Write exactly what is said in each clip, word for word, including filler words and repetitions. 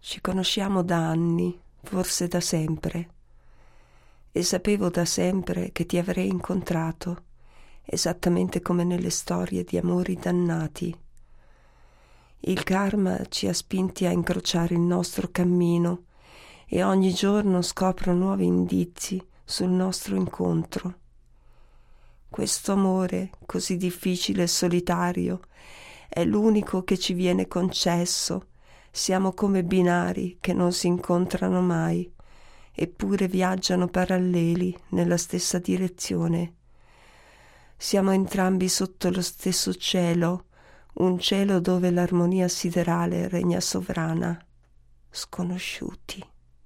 Ci conosciamo da anni, forse da sempre, e sapevo da sempre che ti avrei incontrato, esattamente come nelle storie di amori dannati. Il karma ci ha spinti a incrociare il nostro cammino e ogni giorno scopro nuovi indizi sul nostro incontro. Questo amore così difficile e solitario è l'unico che ci viene concesso. Siamo come binari che non si incontrano mai, eppure viaggiano paralleli nella stessa direzione. Siamo entrambi sotto lo stesso cielo, un cielo dove l'armonia siderale regna sovrana, sconosciuti.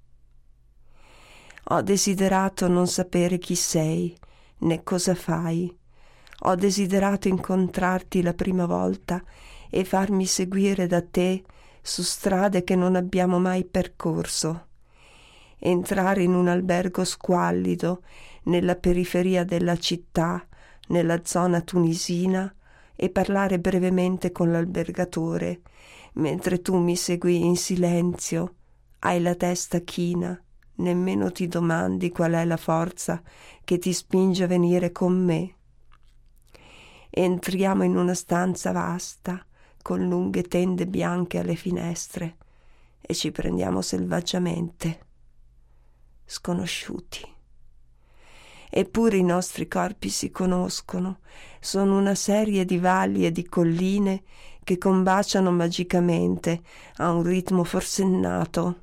Ho desiderato non sapere chi sei, né cosa fai. Ho desiderato incontrarti la prima volta e farmi seguire da te su strade che non abbiamo mai percorso. Entrare in un albergo squallido nella periferia della città, nella zona tunisina, e parlare brevemente con l'albergatore, mentre tu mi segui in silenzio, hai la testa china, nemmeno ti domandi qual è la forza che ti spinge a venire con me. Entriamo in una stanza vasta, con lunghe tende bianche alle finestre, e ci prendiamo selvaggiamente, sconosciuti. Eppure i nostri corpi si conoscono, sono una serie di valli e di colline che combaciano magicamente a un ritmo forsennato.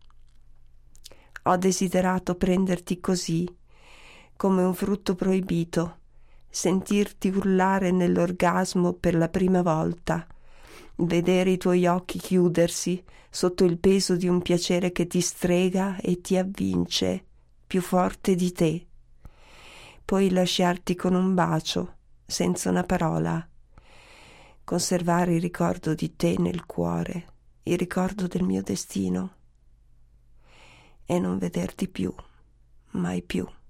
Ho desiderato prenderti così, come un frutto proibito, sentirti urlare nell'orgasmo per la prima volta, vedere i tuoi occhi chiudersi sotto il peso di un piacere che ti strega e ti avvince, più forte di te. Poi lasciarti con un bacio, senza una parola, conservare il ricordo di te nel cuore, il ricordo del mio destino, e non vederti più, mai più.